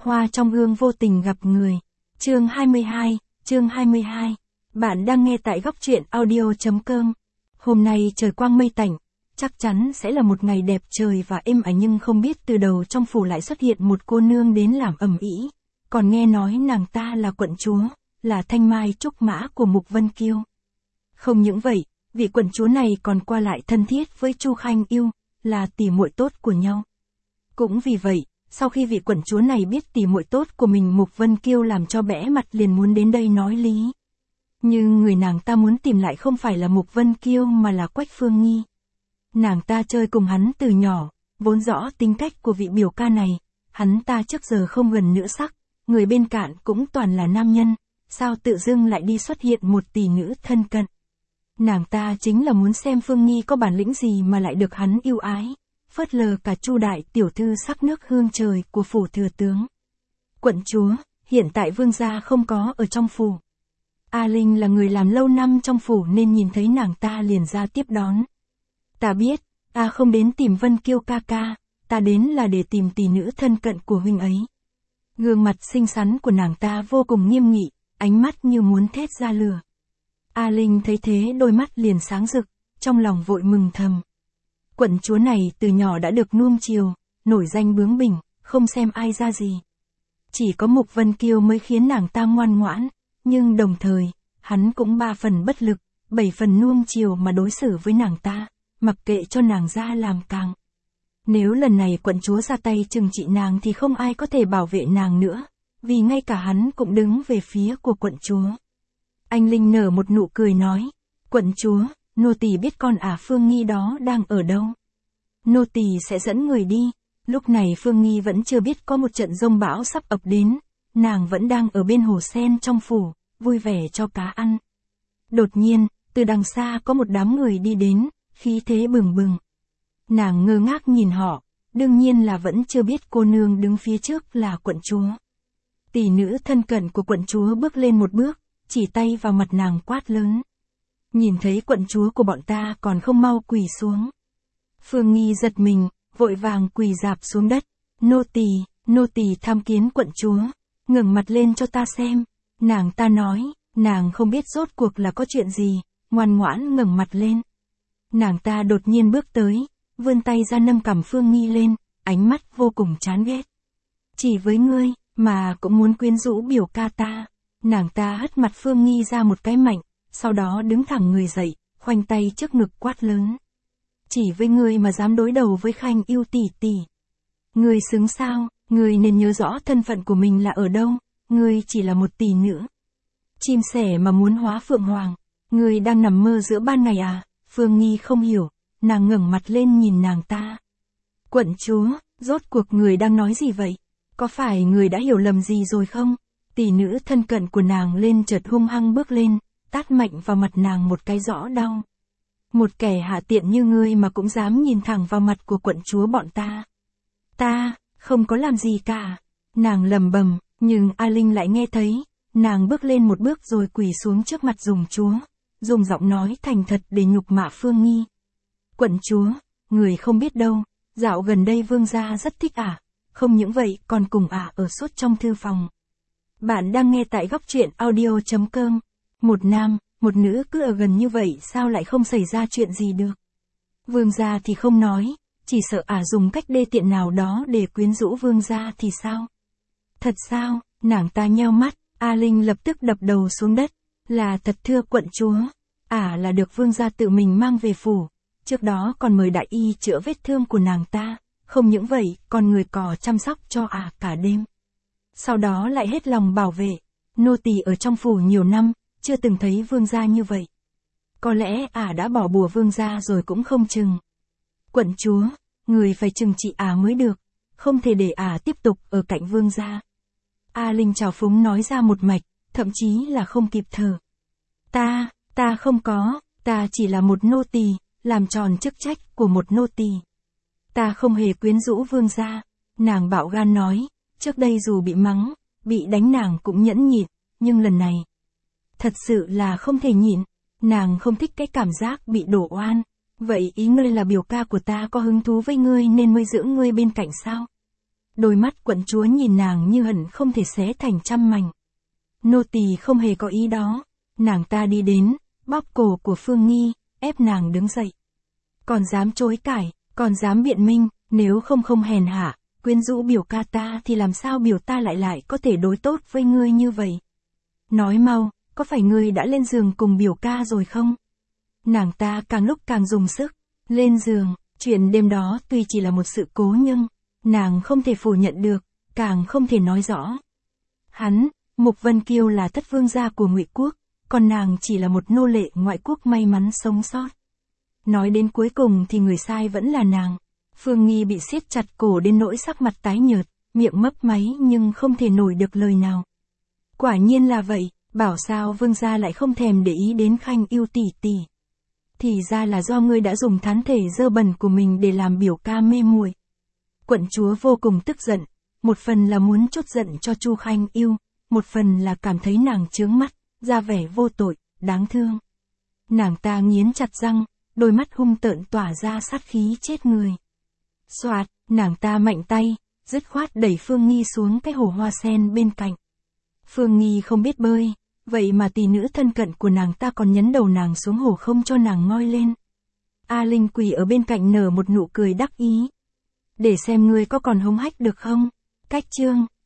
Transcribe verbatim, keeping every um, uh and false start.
Hoa trong gương vô tình gặp người. Chương hai mươi hai, chương hai mươi hai. Bạn đang nghe tại góc truyện audio.com. Hôm nay trời quang mây tạnh, chắc chắn sẽ là một ngày đẹp trời và êm ả, nhưng không biết từ đầu trong phủ lại xuất hiện một cô nương đến làm ầm ĩ. Còn nghe nói nàng ta là quận chúa, là thanh mai trúc mã của Mục Vân Kiêu. Không những vậy, vị quận chúa này còn qua lại thân thiết với Chu Khanh Yêu, là tỉ muội tốt của nhau. Cũng vì vậy, sau khi vị quận chúa này biết tỉ muội tốt của mình Mục Vân Kiêu làm cho bẽ mặt liền muốn đến đây nói lý. Nhưng người nàng ta muốn tìm lại không phải là Mục Vân Kiêu mà là Quách Phương Nghi. Nàng ta chơi cùng hắn từ nhỏ, vốn rõ tính cách của vị biểu ca này, hắn ta trước giờ không gần nữ sắc, người bên cạnh cũng toàn là nam nhân, sao tự dưng lại đi xuất hiện một tỷ nữ thân cận. Nàng ta chính là muốn xem Phương Nghi có bản lĩnh gì mà lại được hắn yêu ái, phớt lờ cả Chu đại tiểu thư sắc nước hương trời của phủ thừa tướng. Quận chúa, hiện tại vương gia không có ở trong phủ. A Linh là người làm lâu năm trong phủ nên nhìn thấy nàng ta liền ra tiếp đón. Ta biết, ta không đến tìm Vân Kiêu ca ca, ta đến là để tìm tỷ nữ thân cận của huynh ấy. Gương mặt xinh xắn của nàng ta vô cùng nghiêm nghị, ánh mắt như muốn thét ra lửa. A Linh thấy thế đôi mắt liền sáng rực, trong lòng vội mừng thầm. Quận chúa này từ nhỏ đã được nuông chiều, nổi danh bướng bỉnh, không xem ai ra gì. Chỉ có Mục Vân Kiêu mới khiến nàng ta ngoan ngoãn, nhưng đồng thời, hắn cũng ba phần bất lực, bảy phần nuông chiều mà đối xử với nàng ta, mặc kệ cho nàng ra làm càng. Nếu lần này quận chúa ra tay trừng trị nàng thì không ai có thể bảo vệ nàng nữa, vì ngay cả hắn cũng đứng về phía của quận chúa. Anh Linh nở một nụ cười nói, quận chúa, nô tỳ biết con ả Phương Nghi đó đang ở đâu. Nô tỳ sẽ dẫn người đi. Lúc này Phương Nghi vẫn chưa biết có một trận giông bão sắp ập đến, nàng vẫn đang ở bên hồ sen trong phủ, vui vẻ cho cá ăn. Đột nhiên, từ đằng xa có một đám người đi đến, khí thế bừng bừng. Nàng ngơ ngác nhìn họ, đương nhiên là vẫn chưa biết cô nương đứng phía trước là quận chúa. Tỷ nữ thân cận của quận chúa bước lên một bước, chỉ tay vào mặt nàng quát lớn. Nhìn thấy quận chúa của bọn ta còn không mau quỳ xuống. Phương Nghi giật mình, vội vàng quỳ rạp xuống đất. Nô tỳ, nô tỳ tham kiến quận chúa, ngẩng mặt lên cho ta xem. Nàng ta nói, nàng không biết rốt cuộc là có chuyện gì, ngoan ngoãn ngẩng mặt lên. Nàng ta đột nhiên bước tới, vươn tay ra nâng cằm Phương Nghi lên, ánh mắt vô cùng chán ghét. Chỉ với ngươi, mà cũng muốn quyến rũ biểu ca ta. Nàng ta hất mặt Phương Nghi ra một cái mạnh, sau đó đứng thẳng người dậy, khoanh tay trước ngực quát lớn. Chỉ với ngươi mà dám đối đầu với Khanh Yêu tỷ tỷ. Ngươi xứng sao, ngươi nên nhớ rõ thân phận của mình là ở đâu, ngươi chỉ là một tỷ nữ. Chim sẻ mà muốn hóa phượng hoàng, ngươi đang nằm mơ giữa ban ngày à? Phương Nghi không hiểu, nàng ngẩng mặt lên nhìn nàng ta. Quận chúa, rốt cuộc người đang nói gì vậy? Có phải người đã hiểu lầm gì rồi không? Tỷ nữ thân cận của nàng lên chợt hung hăng bước lên, tát mạnh vào mặt nàng một cái rõ đau. Một kẻ hạ tiện như ngươi mà cũng dám nhìn thẳng vào mặt của quận chúa bọn ta. Ta, không có làm gì cả. Nàng lầm bầm, nhưng A Linh lại nghe thấy, nàng bước lên một bước rồi quỳ xuống trước mặt dùng chúa, dùng giọng nói thành thật để nhục mạ Phương Nghi. Quận chúa, người không biết đâu, dạo gần đây vương gia rất thích ả, không những vậy còn cùng ả ở suốt trong thư phòng. Bạn đang nghe tại góc truyện audio.com. Một nam, một nữ cứ ở gần như vậy sao lại không xảy ra chuyện gì được. Vương gia thì không nói, chỉ sợ ả dùng cách đê tiện nào đó để quyến rũ vương gia thì sao? Thật sao? Nàng ta nheo mắt, A Linh lập tức đập đầu xuống đất. Là thật thưa quận chúa, ả là được vương gia tự mình mang về phủ, trước đó còn mời đại y chữa vết thương của nàng ta, không những vậy còn người cò chăm sóc cho ả cả đêm. Sau đó lại hết lòng bảo vệ, nô tỳ ở trong phủ nhiều năm, chưa từng thấy vương gia như vậy. Có lẽ ả đã bỏ bùa vương gia rồi cũng không chừng. Quận chúa, người phải trừng trị ả mới được, không thể để ả tiếp tục ở cạnh vương gia. A Linh trào phúng nói ra một mạch, thậm chí là không kịp thở. Ta, ta không có, ta chỉ là một nô tỳ, làm tròn chức trách của một nô tỳ. Ta không hề quyến rũ vương gia. Nàng bạo gan nói, trước đây dù bị mắng, bị đánh nàng cũng nhẫn nhịn, nhưng lần này, thật sự là không thể nhịn. Nàng không thích cái cảm giác bị đổ oan. Vậy ý ngươi là biểu ca của ta có hứng thú với ngươi nên mới giữ ngươi bên cạnh sao? Đôi mắt quận chúa nhìn nàng như hận không thể xé thành trăm mảnh. Nô tỳ không hề có ý đó. Nàng ta đi đến, bóp cổ của Phương Nghi, ép nàng đứng dậy. Còn dám chối cãi, còn dám biện minh, nếu không không hèn hạ, quyến rũ biểu ca ta thì làm sao biểu ta lại lại có thể đối tốt với ngươi như vậy? Nói mau, có phải ngươi đã lên giường cùng biểu ca rồi không? Nàng ta càng lúc càng dùng sức. Lên giường, chuyện đêm đó tuy chỉ là một sự cố nhưng, nàng không thể phủ nhận được, càng không thể nói rõ. Hắn, Mục Vân Kiêu là thất vương gia của Ngụy quốc, còn nàng chỉ là một nô lệ ngoại quốc may mắn sống sót. Nói đến cuối cùng thì người sai vẫn là nàng. Phương Nghi bị siết chặt cổ đến nỗi sắc mặt tái nhợt, miệng mấp máy nhưng không thể nổi được lời nào. Quả nhiên là vậy, bảo sao vương gia lại không thèm để ý đến Khanh yêu tỷ tỷ. Thì ra là do ngươi đã dùng thán thể dơ bẩn của mình để làm biểu ca mê muội. Quận chúa vô cùng tức giận, một phần là muốn chốt giận cho Chu Khanh yêu, một phần là cảm thấy nàng chướng mắt, ra vẻ vô tội, đáng thương. Nàng ta nghiến chặt răng, đôi mắt hung tợn tỏa ra sát khí chết người. Xoạt, nàng ta mạnh tay, dứt khoát đẩy Phương Nghi xuống cái hồ hoa sen bên cạnh. Phương Nghi không biết bơi, vậy mà tỷ nữ thân cận của nàng ta còn nhấn đầu nàng xuống hồ không cho nàng ngoi lên. A Linh quỳ ở bên cạnh nở một nụ cười đắc ý. Để xem ngươi có còn hống hách được không? Cách chương.